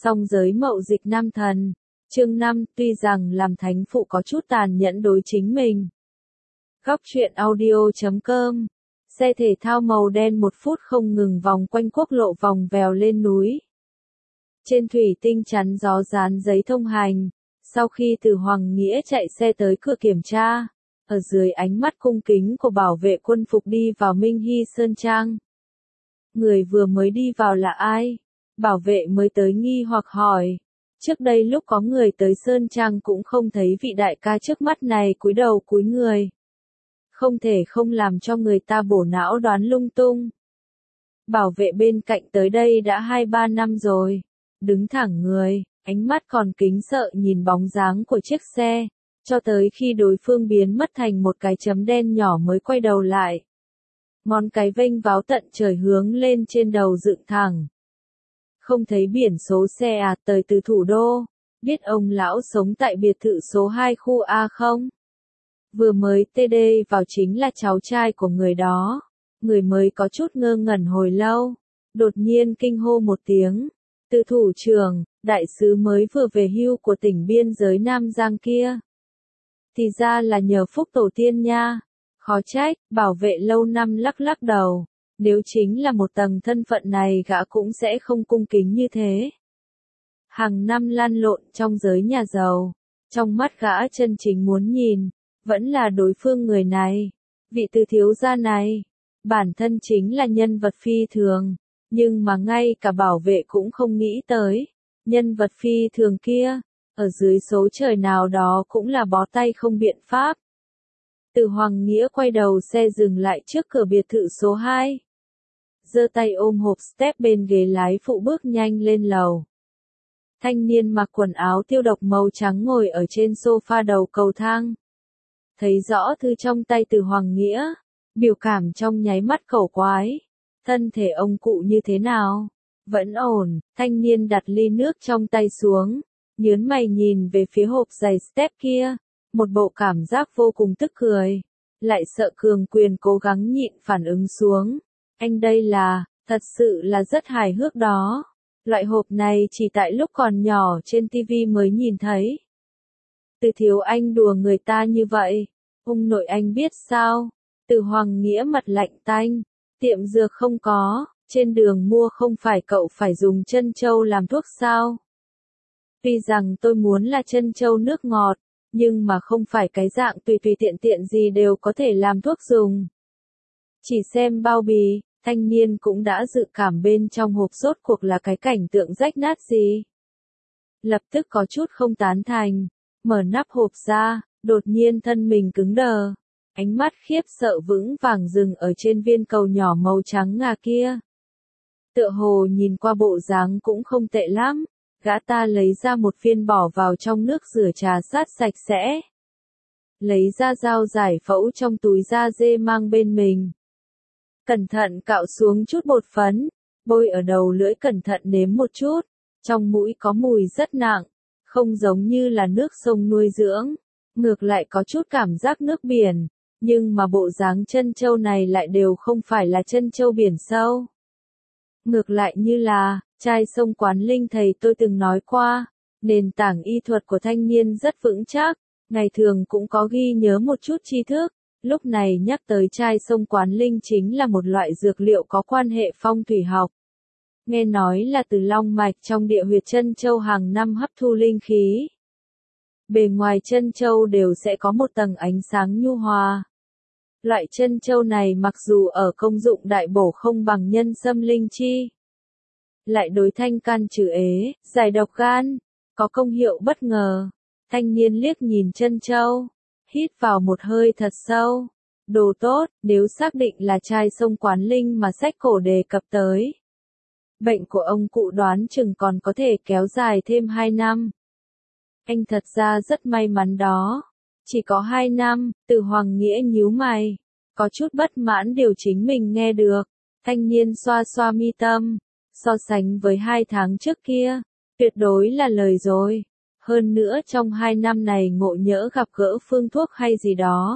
Song giới Mậu Dịch Nam Thần, chương 5, tuy rằng làm thánh phụ có chút tàn nhẫn đối chính mình. Góc truyện audio.com. Xe thể thao màu đen 1 phút không ngừng vòng quanh quốc lộ vòng vèo lên núi. Trên thủy tinh chắn gió dán giấy thông hành, sau khi từ Hoàng Nghĩa chạy xe tới cửa kiểm tra, ở dưới ánh mắt cung kính của bảo vệ quân phục đi vào Minh Hy Sơn Trang. Người vừa mới đi vào là ai? Bảo vệ mới tới nghi hoặc hỏi. Trước đây lúc có người tới Sơn Trang cũng không thấy vị đại ca trước mắt này cúi đầu cúi người. Không thể không làm cho người ta bổ não đoán lung tung. Bảo vệ bên cạnh tới đây đã 2-3 năm rồi. Đứng thẳng người, ánh mắt còn kính sợ nhìn bóng dáng của chiếc xe, cho tới khi đối phương biến mất thành một cái chấm đen nhỏ mới quay đầu lại. Ngón cái vênh váo tận trời hướng lên trên đầu dựng thẳng. Không thấy biển số xe à, tới từ thủ đô, biết ông lão sống tại biệt thự số 2 khu A không? Vừa mới TD vào chính là cháu trai của người đó. Người mới có chút ngơ ngẩn hồi lâu, đột nhiên kinh hô một tiếng. Từ thủ trưởng, đại sứ mới vừa về hưu của tỉnh biên giới Nam Giang kia. Thì ra là nhờ phúc tổ tiên nha. Khó trách, bảo vệ lâu năm lắc lắc đầu. Nếu chính là một tầng thân phận này gã cũng sẽ không cung kính như thế. Hàng năm lăn lộn trong giới nhà giàu, trong mắt gã chân chính muốn nhìn, vẫn là đối phương người này. Vị Từ thiếu gia này, bản thân chính là nhân vật phi thường, nhưng mà ngay cả bảo vệ cũng không nghĩ tới. Nhân vật phi thường kia, ở dưới số trời nào đó cũng là bó tay không biện pháp. Từ Hoàng Nghĩa quay đầu xe dừng lại trước cửa biệt thự số 2. Giơ tay ôm hộp step bên ghế lái phụ bước nhanh lên lầu. Thanh niên mặc quần áo tiêu độc màu trắng ngồi ở trên sofa đầu cầu thang. Thấy rõ thư trong tay Từ Hoàng Nghĩa, biểu cảm trong nháy mắt cổ quái. Thân thể ông cụ như thế nào? Vẫn ổn. Thanh niên đặt ly nước trong tay xuống, nhớn mày nhìn về phía hộp giày step kia, một bộ cảm giác vô cùng tức cười, lại sợ Cường Quyền cố gắng nhịn phản ứng xuống. Anh đây là, thật sự là rất hài hước đó. Loại hộp này chỉ tại lúc còn nhỏ trên TV mới nhìn thấy. Từ thiếu anh đùa người ta như vậy, ông nội anh biết sao? Từ Hoàng Nghĩa mặt lạnh tanh, tiệm dược không có, trên đường mua không phải cậu phải dùng trân châu làm thuốc sao? Tuy rằng tôi muốn là trân châu nước ngọt, nhưng mà không phải cái dạng tùy tùy tiện tiện gì đều có thể làm thuốc dùng. Chỉ xem bao bì, thanh niên cũng đã dự cảm bên trong hộp rốt cuộc là cái cảnh tượng rách nát gì. Lập tức có chút không tán thành, mở nắp hộp ra, đột nhiên thân mình cứng đờ. Ánh mắt khiếp sợ vững vàng dừng ở trên viên cầu nhỏ màu trắng ngà kia. Tựa hồ nhìn qua bộ dáng cũng không tệ lắm, gã ta lấy ra một viên bỏ vào trong nước rửa trà sát sạch sẽ. Lấy ra dao giải phẫu trong túi da dê mang bên mình. Cẩn thận cạo xuống chút bột phấn, bôi ở đầu lưỡi cẩn thận nếm một chút, trong mũi có mùi rất nặng, không giống như là nước sông nuôi dưỡng, ngược lại có chút cảm giác nước biển, nhưng mà bộ dáng trân châu này lại đều không phải là trân châu biển sâu. Ngược lại như là, chai sông Quán Linh thầy tôi từng nói qua, nền tảng y thuật của thanh niên rất vững chắc, ngày thường cũng có ghi nhớ một chút tri thức. Lúc này nhắc tới chai sông Quán Linh chính là một loại dược liệu có quan hệ phong thủy học. Nghe nói là từ long mạch trong địa huyệt chân châu hàng năm hấp thu linh khí. Bề ngoài chân châu đều sẽ có một tầng ánh sáng nhu hòa. Loại chân châu này mặc dù ở công dụng đại bổ không bằng nhân sâm linh chi, lại đối thanh can trừ ế, giải độc gan, có công hiệu bất ngờ. Thanh niên liếc nhìn chân châu, hít vào một hơi thật sâu. Đồ tốt, nếu xác định là chai sông Quán Linh mà sách cổ đề cập tới. Bệnh của ông cụ đoán chừng còn có thể kéo dài thêm 2 năm. Anh thật ra rất may mắn đó. Chỉ có 2 năm, Từ Hoàng Nghĩa nhíu mày. Có chút bất mãn điều chính mình nghe được. Thanh niên xoa xoa mi tâm. So sánh với 2 tháng trước kia, tuyệt đối là lời rồi. Hơn nữa trong 2 năm này ngộ nhỡ gặp gỡ phương thuốc hay gì đó,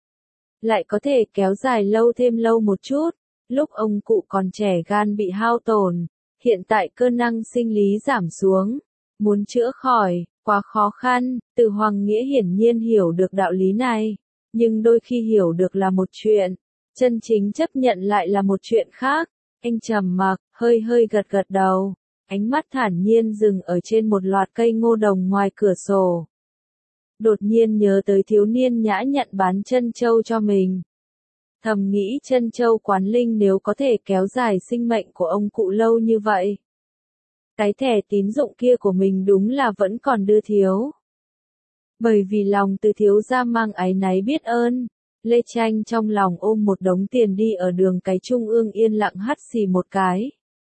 lại có thể kéo dài lâu thêm lâu một chút. Lúc ông cụ còn trẻ gan bị hao tổn, Hiện tại cơ năng sinh lý giảm xuống, muốn chữa khỏi, quá khó khăn, Từ Hoàng Nghĩa hiển nhiên hiểu được đạo lý này, nhưng đôi khi hiểu được là một chuyện, chân chính chấp nhận lại là một chuyện khác. Anh trầm mặc, hơi hơi gật gật đầu, ánh mắt thản nhiên dừng ở trên một loạt cây ngô đồng ngoài cửa sổ. Đột nhiên nhớ tới thiếu niên nhã nhặn bán trân châu cho mình. Thầm nghĩ trân châu quán linh nếu có thể kéo dài sinh mệnh của ông cụ lâu như vậy. Cái thẻ tín dụng kia của mình đúng là vẫn còn đưa thiếu. Bởi vì lòng từ thiếu gia mang áy náy biết ơn, Lê Tranh trong lòng ôm một đống tiền đi ở đường cái trung ương yên lặng hắt xì một cái.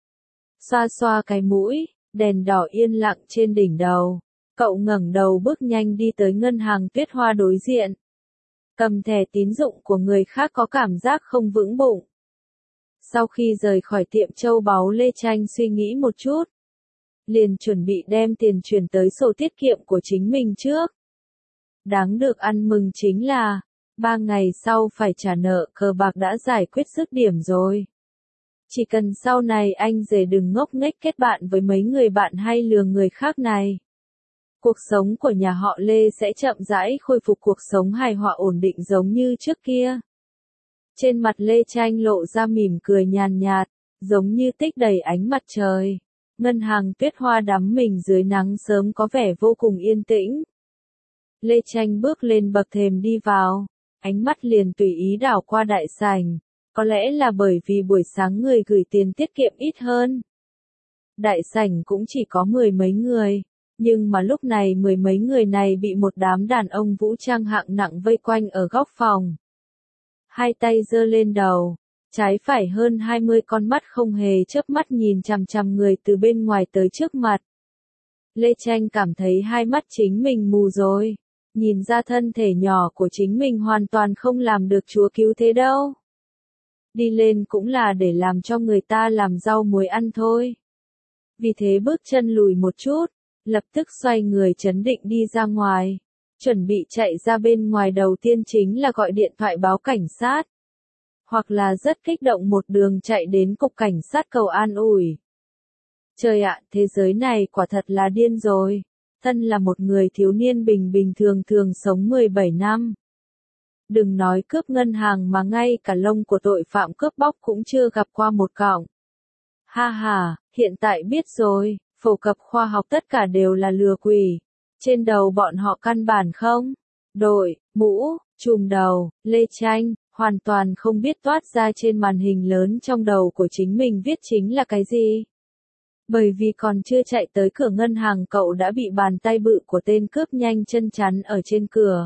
Xoa xoa cái mũi, đèn đỏ yên lặng trên đỉnh đầu. Cậu ngẩng đầu bước nhanh đi tới ngân hàng Tuyết Hoa đối diện. Cầm thẻ tín dụng của người khác có cảm giác không vững bụng. Sau khi rời khỏi tiệm châu báu Lê Tranh suy nghĩ một chút. Liền chuẩn bị đem tiền chuyển tới sổ tiết kiệm của chính mình trước. Đáng được ăn mừng chính là, 3 ngày sau phải trả nợ cờ bạc đã giải quyết dứt điểm rồi. Chỉ cần sau này anh rể đừng ngốc nghếch kết bạn với mấy người bạn hay lừa người khác này. Cuộc sống của nhà họ Lê sẽ chậm rãi khôi phục cuộc sống hài hòa ổn định giống như trước kia. Trên mặt Lê Tranh lộ ra mỉm cười nhàn nhạt, giống như tích đầy ánh mặt trời. Ngân hàng Tuyết Hoa đắm mình dưới nắng sớm có vẻ vô cùng yên tĩnh. Lê Tranh bước lên bậc thềm đi vào, ánh mắt liền tùy ý đảo qua đại sảnh, có lẽ là bởi vì buổi sáng người gửi tiền tiết kiệm ít hơn. Đại sảnh cũng chỉ có 10 mấy người, nhưng mà lúc này 10 mấy người này bị một đám đàn ông vũ trang hạng nặng vây quanh ở góc phòng. Hai tay giơ lên đầu, trái phải hơn 20 con mắt không hề chớp mắt nhìn chằm chằm người từ bên ngoài tới trước mặt. Lê Tranh cảm thấy hai mắt chính mình mù rồi, nhìn ra thân thể nhỏ của chính mình hoàn toàn không làm được Chúa cứu thế đâu. Đi lên cũng là để làm cho người ta làm rau muối ăn thôi. Vì thế bước chân lùi một chút, lập tức xoay người trấn định đi ra ngoài. Chuẩn bị chạy ra bên ngoài đầu tiên chính là gọi điện thoại báo cảnh sát. Hoặc là rất kích động một đường chạy đến cục cảnh sát cầu an ủi. Trời ạ, thế giới này quả thật là điên rồi. Thân là một người thiếu niên bình bình thường thường sống 17 năm. Đừng nói cướp ngân hàng mà ngay cả lông của tội phạm cướp bóc cũng chưa gặp qua một cọng. Ha ha, hiện tại biết rồi, phổ cập khoa học tất cả đều là lừa quỷ. Trên đầu bọn họ căn bản không. Đội, mũ, trùm đầu, Lê Tranh, hoàn toàn không biết toát ra trên màn hình lớn trong đầu của chính mình viết chính là cái gì. Bởi vì còn chưa chạy tới cửa ngân hàng cậu đã bị bàn tay bự của tên cướp nhanh chân chắn ở trên cửa.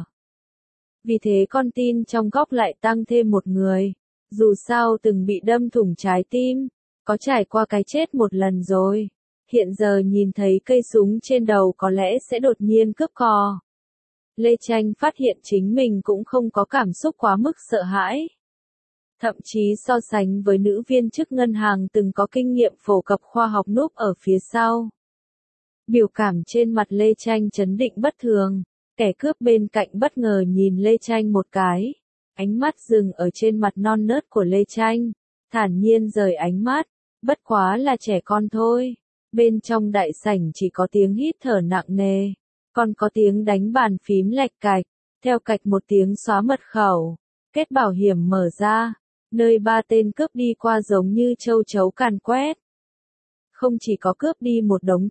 Vì thế con tin trong góc lại tăng thêm một người. Dù sao từng bị đâm thủng trái tim, có trải qua cái chết một lần rồi. Hiện giờ nhìn thấy cây súng trên đầu có lẽ sẽ đột nhiên cướp cò. Lê Tranh phát hiện chính mình cũng không có cảm xúc quá mức sợ hãi. Thậm chí so sánh với nữ viên chức ngân hàng từng có kinh nghiệm phổ cập khoa học núp ở phía sau. Biểu cảm trên mặt Lê Tranh trấn định bất thường, kẻ cướp bên cạnh bất ngờ nhìn Lê Tranh một cái. Ánh mắt dừng ở trên mặt non nớt của Lê Tranh, thản nhiên rời ánh mắt, bất quá là trẻ con thôi. Bên trong đại sảnh chỉ có tiếng hít thở nặng nề, còn có tiếng đánh bàn phím lạch cạch, theo cạch một tiếng xóa mật khẩu, kết bảo hiểm mở ra, nơi ba tên cướp đi qua giống như châu chấu càn quét. Không chỉ có cướp đi một đống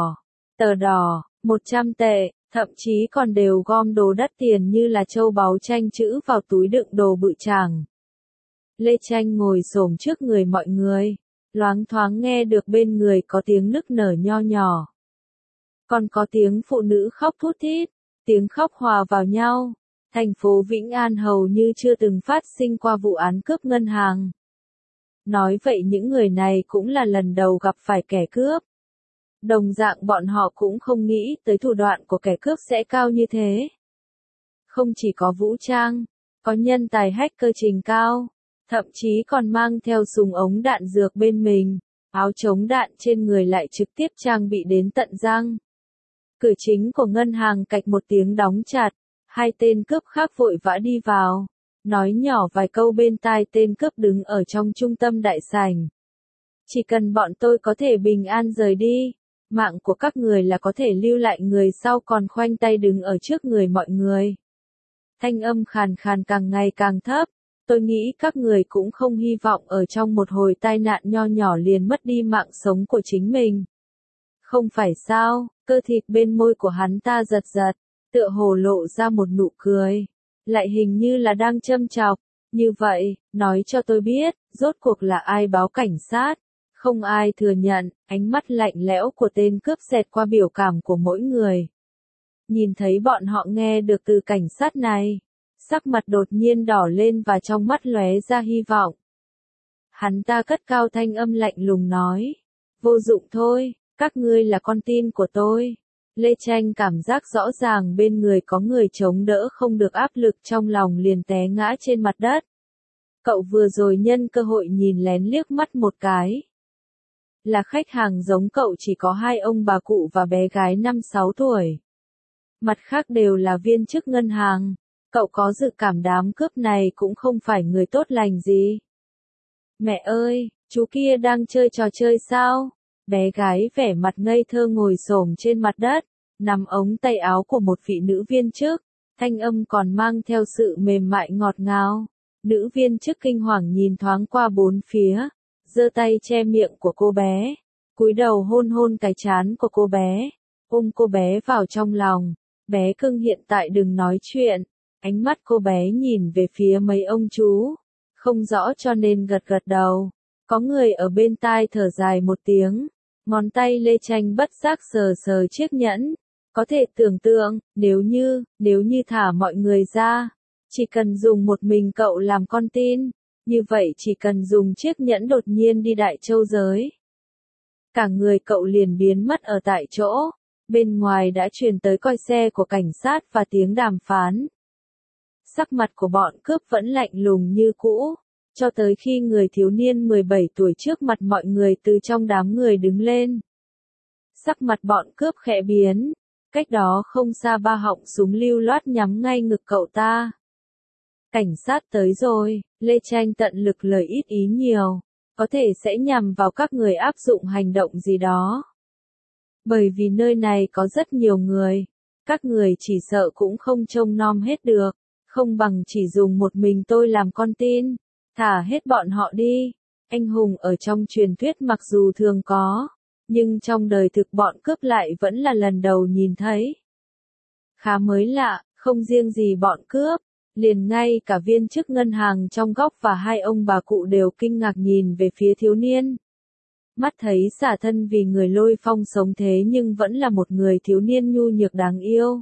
tờ đỏ, 100 tệ, thậm chí còn đều gom đồ đắt tiền như là châu báu tranh chữ vào túi đựng đồ bự chàng. Lê Tranh ngồi xổm trước người mọi người. Loáng thoáng nghe được bên người có tiếng nức nở nho nhỏ. Còn có tiếng phụ nữ khóc thút thít, tiếng khóc hòa vào nhau. Thành phố Vĩnh An hầu như chưa từng phát sinh qua vụ án cướp ngân hàng. Nói vậy những người này cũng là lần đầu gặp phải kẻ cướp. Đồng dạng bọn họ cũng không nghĩ tới thủ đoạn của kẻ cướp sẽ cao như thế. Không chỉ có vũ trang, có nhân tài hacker trình cao. Thậm chí còn mang theo súng ống đạn dược bên mình, áo chống đạn trên người lại trực tiếp trang bị đến tận răng. Cửa chính của ngân hàng cạch một tiếng đóng chặt, hai tên cướp khác vội vã đi vào, nói nhỏ vài câu bên tai tên cướp đứng ở trong trung tâm đại sảnh. Chỉ cần bọn tôi có thể bình an rời đi, mạng của các người là có thể lưu lại, người sau còn khoanh tay đứng ở trước người mọi người. Thanh âm khàn khàn càng ngày càng thấp, tôi nghĩ các người cũng không hy vọng ở trong một hồi tai nạn nho nhỏ liền mất đi mạng sống của chính mình. Không phải sao? Cơ thịt bên môi của hắn ta giật giật, tựa hồ lộ ra một nụ cười, lại hình như là đang châm chọc. Như vậy, nói cho tôi biết, rốt cuộc là ai báo cảnh sát? Không ai thừa nhận, ánh mắt lạnh lẽo của tên cướp xẹt qua biểu cảm của mỗi người. Nhìn thấy bọn họ nghe được từ cảnh sát này, sắc mặt đột nhiên đỏ lên và trong mắt lóe ra hy vọng. Hắn ta cất cao thanh âm lạnh lùng nói, vô dụng thôi, các ngươi là con tin của tôi. Lê Tranh cảm giác rõ ràng bên người có người chống đỡ không được áp lực trong lòng liền té ngã trên mặt đất. Cậu vừa rồi nhân cơ hội nhìn lén liếc mắt một cái. Là khách hàng giống cậu chỉ có hai ông bà cụ và bé gái 5-6 tuổi. Mặt khác đều là viên chức ngân hàng. Cậu có dự cảm đám cướp này cũng không phải người tốt lành gì. Mẹ ơi, chú kia đang chơi trò chơi sao? Bé gái vẻ mặt ngây thơ ngồi xổm trên mặt đất, nắm ống tay áo của một vị nữ viên chức, thanh âm còn mang theo sự mềm mại ngọt ngào. Nữ viên chức kinh hoàng nhìn thoáng qua bốn phía, giơ tay che miệng của cô bé, cúi đầu hôn hôn cái trán của cô bé, ôm cô bé vào trong lòng. Bé cưng hiện tại đừng nói chuyện. Ánh mắt cô bé nhìn về phía mấy ông chú, không rõ cho nên gật gật đầu. Có người ở bên tai thở dài một tiếng, ngón tay Lê Tranh bất giác sờ sờ chiếc nhẫn. Có thể tưởng tượng, nếu như thả mọi người ra, chỉ cần dùng một mình cậu làm con tin, như vậy chỉ cần dùng chiếc nhẫn đột nhiên đi Đại Châu giới. Cả người cậu liền biến mất ở tại chỗ, bên ngoài đã truyền tới còi xe của cảnh sát và tiếng đàm phán. Sắc mặt của bọn cướp vẫn lạnh lùng như cũ, cho tới khi người thiếu niên 17 tuổi trước mặt mọi người từ trong đám người đứng lên. Sắc mặt bọn cướp khẽ biến, cách đó không xa ba họng súng lưu loát nhắm ngay ngực cậu ta. Cảnh sát tới rồi, Lê Tranh tận lực lời ít ý nhiều, có thể sẽ nhằm vào các người áp dụng hành động gì đó. Bởi vì nơi này có rất nhiều người, các người chỉ sợ cũng không trông nom hết được, không bằng chỉ dùng một mình tôi làm con tin, thả hết bọn họ đi. Anh hùng ở trong truyền thuyết mặc dù thường có, nhưng trong đời thực bọn cướp lại vẫn là lần đầu nhìn thấy. Khá mới lạ, không riêng gì bọn cướp, liền ngay cả viên chức ngân hàng trong góc và hai ông bà cụ đều kinh ngạc nhìn về phía thiếu niên. Mắt thấy xả thân vì người Lôi Phong sống thế nhưng vẫn là một người thiếu niên nhu nhược đáng yêu.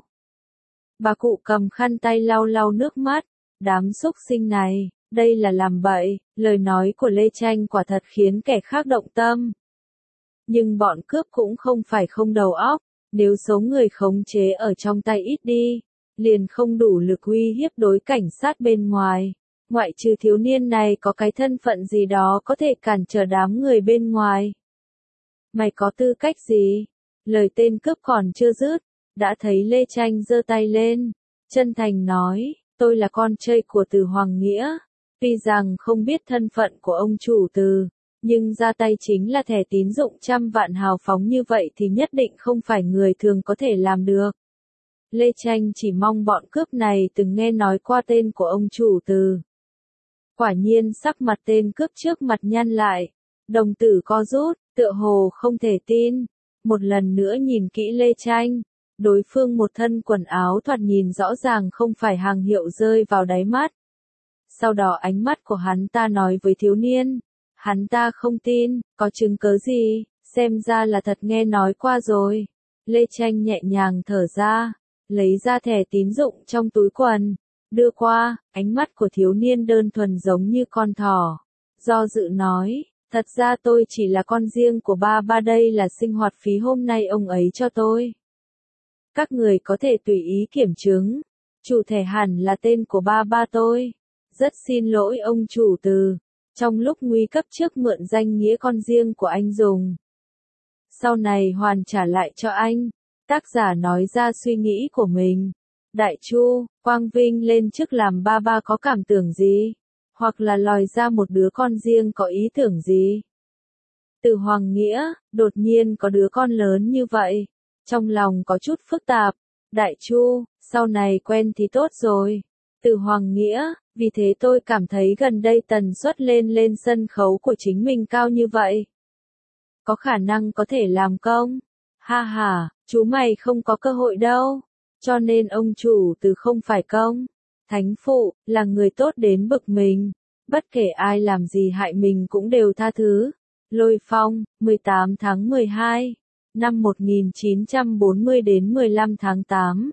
Bà cụ cầm khăn tay lau lau nước mắt, đám xúc sinh này, đây là làm bậy, lời nói của Lê Tranh quả thật khiến kẻ khác động tâm. Nhưng bọn cướp cũng không phải không đầu óc, nếu số người khống chế ở trong tay ít đi, liền không đủ lực uy hiếp đối cảnh sát bên ngoài. Ngoại trừ thiếu niên này có cái thân phận gì đó có thể cản trở đám người bên ngoài. Mày có tư cách gì? Lời tên cướp còn chưa dứt, đã thấy Lê Tranh giơ tay lên, chân thành nói, tôi là con trai của Từ Hoàng Nghĩa. Tuy rằng không biết thân phận của ông chủ Từ, nhưng ra tay chính là thẻ tín dụng 100 vạn hào phóng như vậy thì nhất định không phải người thường có thể làm được. Lê Tranh chỉ mong bọn cướp này từng nghe nói qua tên của ông chủ Từ. Quả nhiên sắc mặt tên cướp trước mặt nhăn lại, đồng tử co rút, tựa hồ không thể tin. Một lần nữa nhìn kỹ Lê Tranh, đối phương một thân quần áo thoạt nhìn rõ ràng không phải hàng hiệu rơi vào đáy mắt. Sau đó ánh mắt của hắn ta nói với thiếu niên, hắn ta không tin, có chứng cớ gì, xem ra là thật nghe nói qua rồi. Lê Tranh nhẹ nhàng thở ra, lấy ra thẻ tín dụng trong túi quần, đưa qua, ánh mắt của thiếu niên đơn thuần giống như con thỏ. Do dự nói, thật ra tôi chỉ là con riêng của ba ba, đây là sinh hoạt phí hôm nay ông ấy cho tôi. Các người có thể tùy ý kiểm chứng, chủ thẻ hẳn là tên của ba ba tôi. Rất xin lỗi ông chủ Từ, trong lúc nguy cấp trước mượn danh nghĩa con riêng của anh dùng. Sau này hoàn trả lại cho anh. Tác giả nói ra suy nghĩ của mình. Đại Chu, Quang Vinh lên chức làm ba ba có cảm tưởng gì? Hoặc là lòi ra một đứa con riêng có ý tưởng gì? Từ Hoàng Nghĩa, đột nhiên có đứa con lớn như vậy. Trong lòng có chút phức tạp. Đại Chu, sau này quen thì tốt rồi. Từ Hoàng Nghĩa, vì thế tôi cảm thấy gần đây tần suất lên sân khấu của chính mình cao như vậy. Có khả năng có thể làm công. Ha ha, chú mày không có cơ hội đâu. Cho nên ông chủ Từ không phải công. Thánh phụ, là người tốt đến bực mình. Bất kể ai làm gì hại mình cũng đều tha thứ. Lôi Phong, 18 tháng 12, năm 1940 đến 15 tháng 8.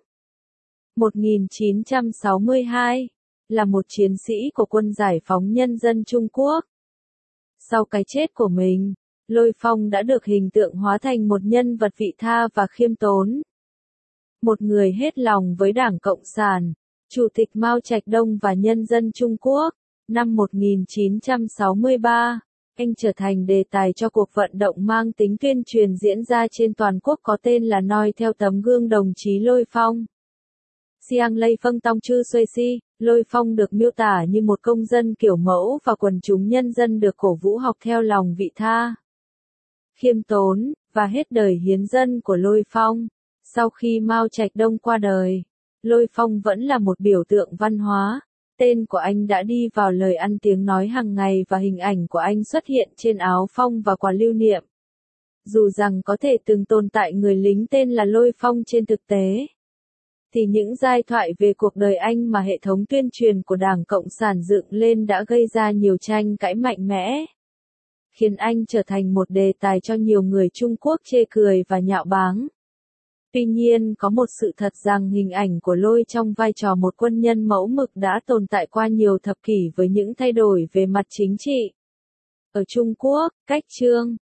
1962, là một chiến sĩ của quân giải phóng nhân dân Trung Quốc. Sau cái chết của mình, Lôi Phong đã được hình tượng hóa thành một nhân vật vị tha và khiêm tốn. Một người hết lòng với Đảng Cộng sản, Chủ tịch Mao Trạch Đông và nhân dân Trung Quốc. Năm 1963, anh trở thành đề tài cho cuộc vận động mang tính tuyên truyền diễn ra trên toàn quốc có tên là Noi theo tấm gương đồng chí Lôi Phong. Xiang Lây Phân Tông Chư Xuê Si, Lôi Phong được miêu tả như một công dân kiểu mẫu và quần chúng nhân dân được cổ vũ học theo lòng vị tha, khiêm tốn, và hết đời hiến dân của Lôi Phong. Sau khi Mao Trạch Đông qua đời, Lôi Phong vẫn là một biểu tượng văn hóa. Tên của anh đã đi vào lời ăn tiếng nói hàng ngày và hình ảnh của anh xuất hiện trên áo phong và quà lưu niệm. Dù rằng có thể từng tồn tại người lính tên là Lôi Phong trên thực tế, thì những giai thoại về cuộc đời anh mà hệ thống tuyên truyền của Đảng Cộng sản dựng lên đã gây ra nhiều tranh cãi mạnh mẽ, khiến anh trở thành một đề tài cho nhiều người Trung Quốc chê cười và nhạo báng. Tuy nhiên có một sự thật rằng hình ảnh của Lôi trong vai trò một quân nhân mẫu mực đã tồn tại qua nhiều thập kỷ với những thay đổi về mặt chính trị. Ở Trung Quốc, cách chương